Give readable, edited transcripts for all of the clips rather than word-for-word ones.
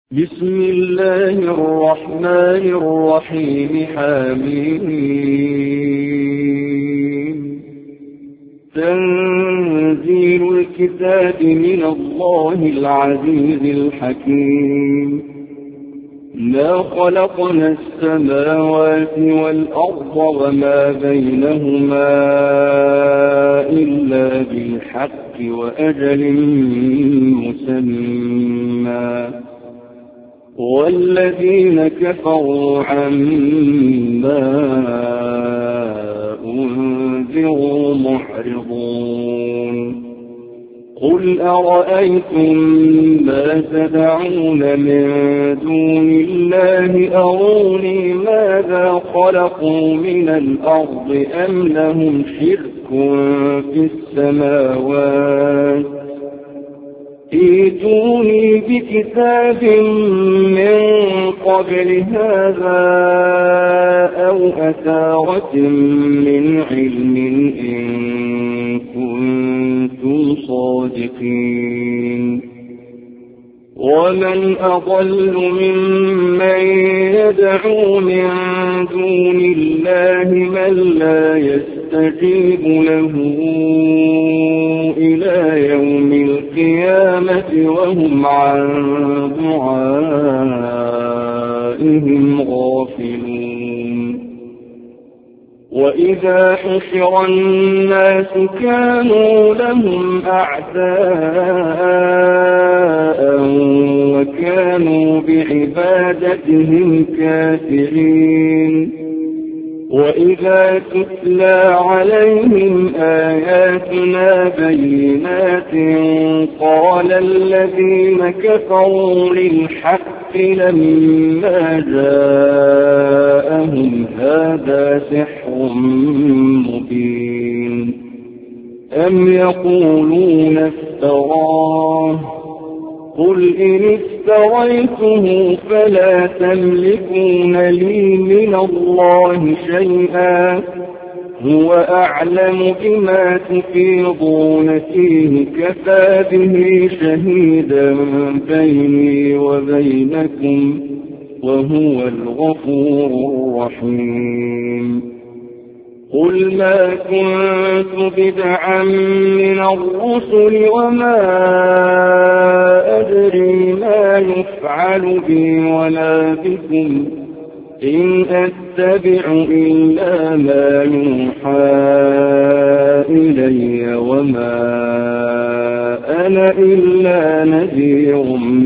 بسم الله الرحمن الرحيم. حميم. تنزيل الكتاب من الله العزيز الحكيم. ما خلقنا السماوات والأرض وما بينهما إلا بالحق وأجل مسمى، والذين كفروا عما أنذروا معرضون. قل أرأيتم ما تدعون من دون الله أروني ماذا خلقوا من الأرض أم لهم شرك في السماوات؟ ائتوني بكتاب من قبل هذا أو أثارة من علم إن كنتم صادقين. ومن أضل ممن يدعو من دون الله من لا يستجيب له إلى يوم القيامة وهم عن دعائهم غافلون. وإذا حشر الناس كانوا لهم أعداء وكانوا بعبادتهم كافرين. وإذا تتلى عليهم آياتنا بينات قال الذين كفروا للحق لما جاءهم هذا سحر مبين. أم يقولون افتراه؟ قل إن افتريته فلا تملكون لي من الله شيئا، هو أعلم بما تفيضون فيه كفى به شهيدا بيني وبينكم وهو الغفور الرحيم. قل ما كنت بدعا من الرسل وما أدري ما يفعل بي ولا بكم، إن أتبع إلا ما يوحى إلي وما أنا إلا نذير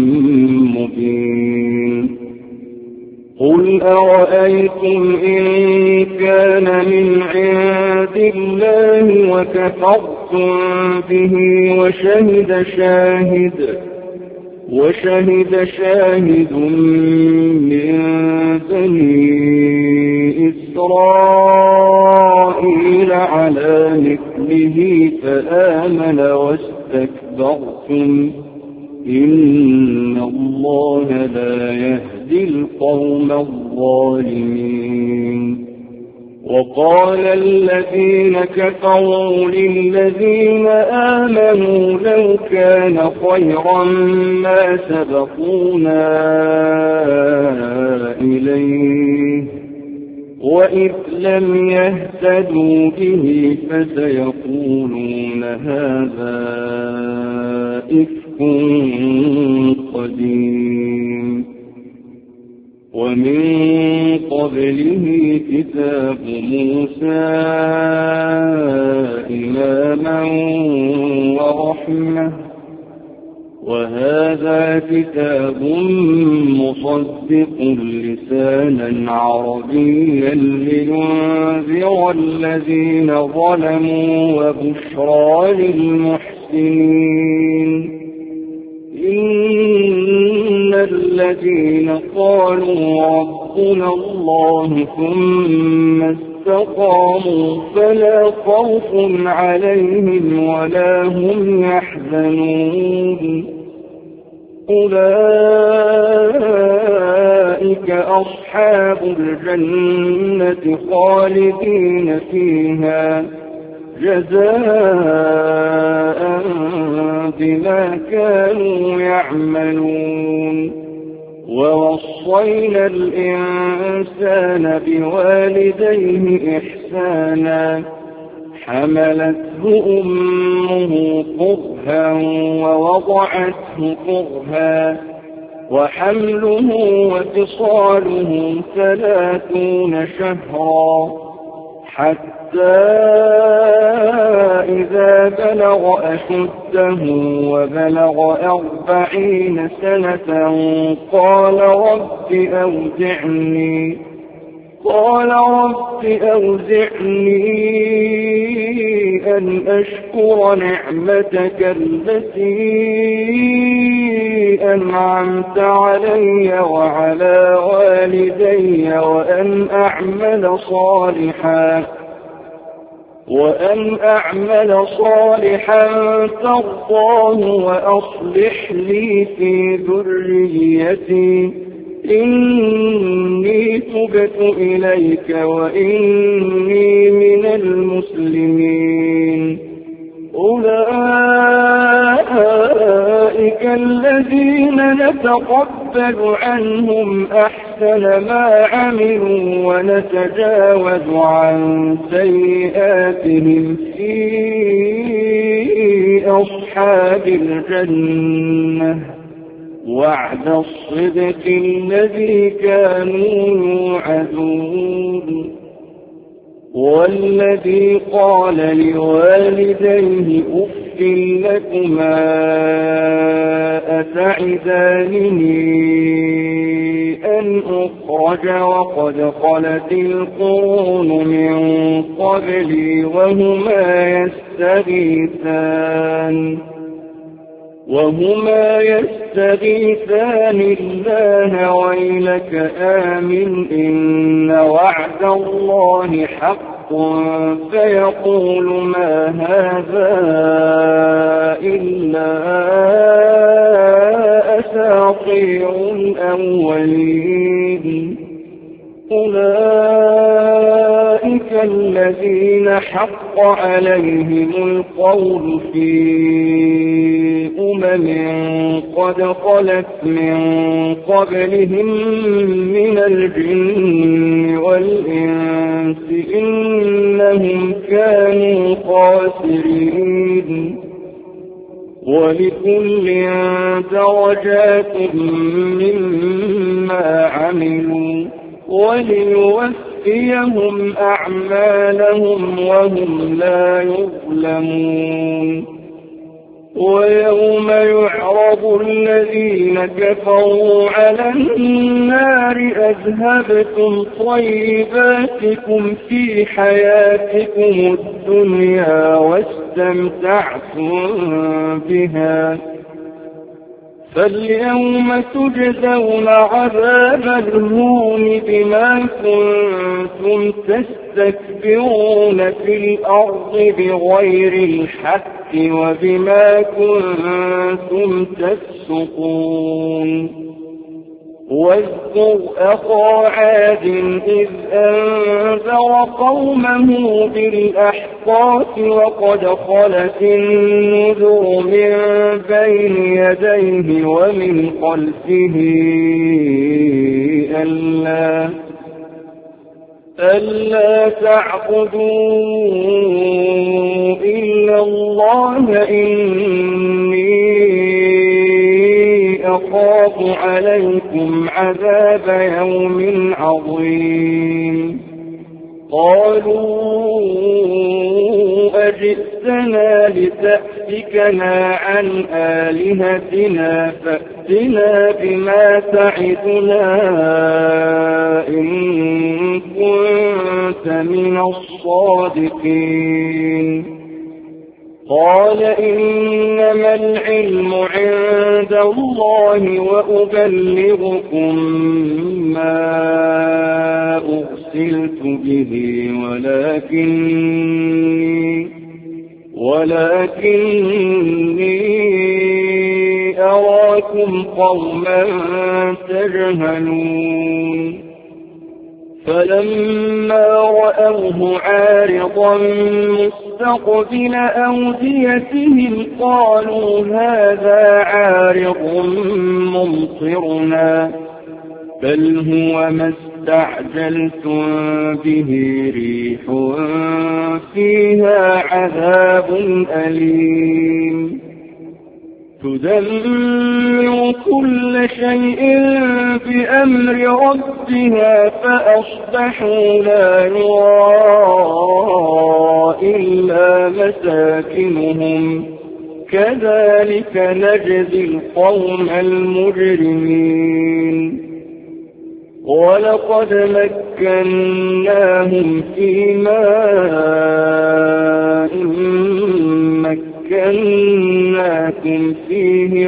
مبين. قل أرأيتم إن كان من عند الله وكفرتم به وشهد شاهد من بني إسرائيل على مثله فآمن واستكبرتم، إن الله لا يهدي القوم الظالمين. وقال الذين كفروا للذين آمنوا لو كان خيرا ما سبقونا إليه، وإذ لم يهتدوا به فسيقولون هذا إفك قديم. ومن قبله كتاب موسى إماما ورحمة، وهذا كتاب مصدق لسانا عربيا لينذر الذين ظلموا وبشرى للمحسنين. إن الذين قالوا ربنا الله ثم استقاموا فلا خوف عليهم ولا هم يحزنون. أولئك أصحاب الجنة خالدين فيها جزاء بما كانوا يعملون. ووصينا الإنسان بوالديه إحسانا حملته أمه كرها ووضعته كرها وحمله وفصاله 30 شهرا حتى إذا بلغ أشده وبلغ 40 سنة قال رب أوزعني أن أشكر نعمتك التي أنعمت علي وعلى والدي وأن أعمل صالحا ترضاه وأصلح لي في ذريتي إني تبت إليك وإني من المسلمين. أولئك الذين نتقبل عنهم أحسن ما عملوا ونتجاوز عن سيئاتهم في أصحاب الجنة وعد الصدق الذي كانوا يوعدون. والذي قال لوالديه أف لكما أتعدانني أن أخرج وقد خلت القرون من قبلي وهما يستغيثان الله ويلك آمن إن وعد الله حق فيقول ما هذا إلا أساطير الأولين. أولئك الذين حق عليهم القول في قد خلت من قبلهم من الجن والإنس إنهم كانوا خاسرين. ولكل درجات مما عملوا وليوفيهم أعمالهم وهم لا يظلمون. ويوم يعرض الذين كفروا على النار أذهبتم طيباتكم في حياتكم الدنيا واستمتعتم بها فاليوم تجزون عذاب الهون بما كنتم تستكبرون في الأرض بغير الحق وبما كنتم تفسقون. واذكر أخا عاد إذ أنذر قومه بالأحقاف وقد خلت النذر من بين يديه ومن خلفه ألا تعبدوا إلا الله إني أخاف عليكم عذاب يوم عظيم. قالوا أجئتنا لتأفكنا عن آلهتنا فأتنا بما تعدنا إن كنت من الصادقين. قال إنما العلم عند الله وأبلغكم ما أرسلت به ولكني أراكم قوما تجهلون. فلما رأوه عارضا مستقبل أوديتهم قالوا هذا عارض ممطرنا بل هو ما استعجلتم به ريح فيها عذاب أليم تدمر كل شيء بأمر ربها فأصبحوا لا يرى إلا مساكنهم كذلك نجزي القوم المجرمين ولقد مكناهم في ماء مكناكم فيه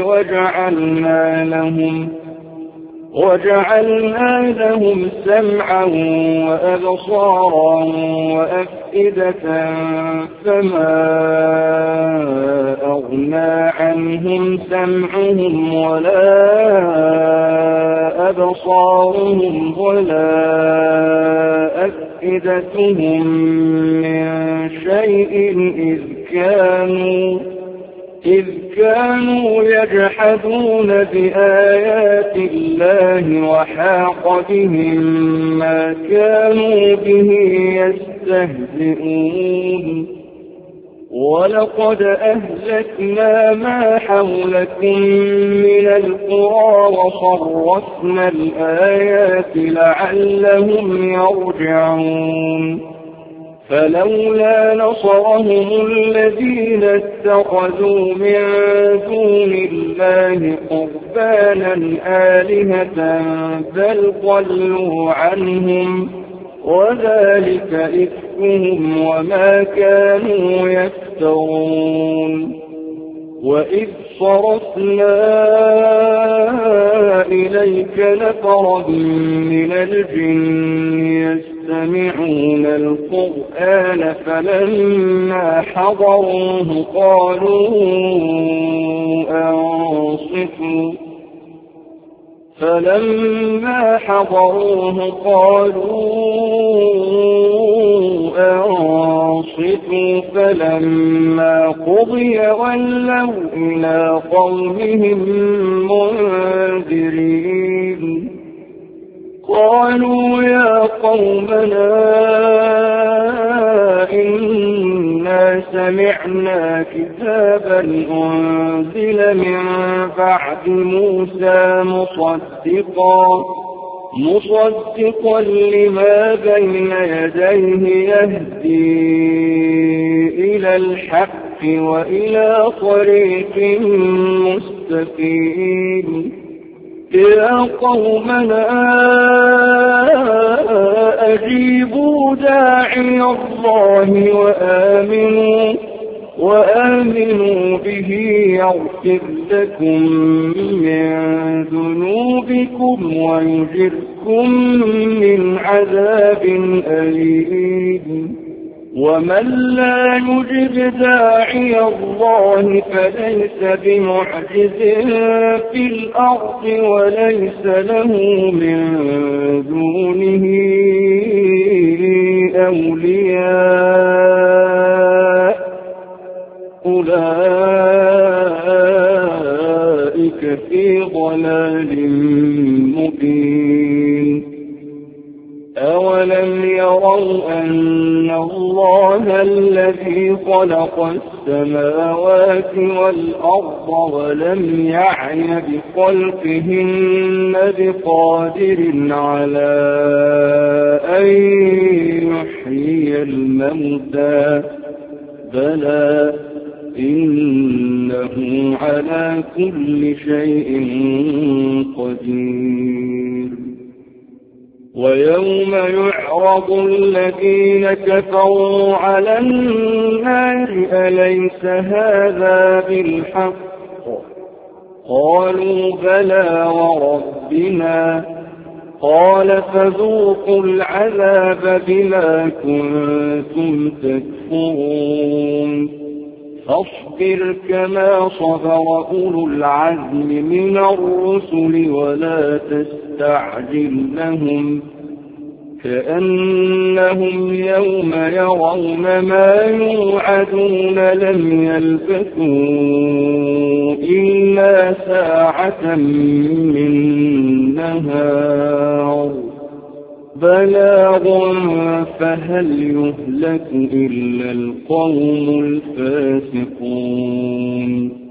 وجعلنا لهم سمعا وأبصارا وأفئدة فما أغنى عنهم سمعهم ولا أبصارهم ولا أفئدتهم من شيء إذ كانوا يجحدون بآيات الله وحاق بهم ما كانوا به يستهزئون ولقد أهلكنا ما حولكم من القرى وصرفنا الآيات لعلهم يرجعون فلولا نصرهم الذين اتخذوا من دون الله قربانا آلهة بل ضلوا عنهم وذلك إفكهم وما كانوا يفترون وإذ صرفنا إليك نفرا من الجن يستمعون القرآن فلما حضروه قالوا أنصتوا فلما قضي ولوا إلى قومهم منذرين قالوا يا قومنا إنا سمعنا كتابا أنزل من بعد موسى مصدقا لما بين يديه يهدي إلى الحق وإلى طريق مستقيم يا قومنا أجيبوا داعي الله وآمنوا به يغفر لكم من ذنوبكم ويجركم من عذاب أليم ومن لا يجب داعي الله فليس بمعجز في الأرض وليس له من دونه أولياء أولئك في ضلال مبين أولم يروا أن الله الذي خلق السماوات والأرض ولم يعي بخلقهن بقادر على أن يحيي الموتى بلى إنه على كل شيء قدير ويوم يعرض الذين كفروا على النار أليس هذا بالحق قالوا بلى وربنا قال فذوقوا العذاب بما كنتم تكفرون فاصبر كما صبر أولو العزم من الرسل ولا تستعجل لهم كأنهم يوم يرون ما يوعدون لم يلبثوا إلا ساعة من نهار بلاغا فهل يهلك إلا القوم الفاسقون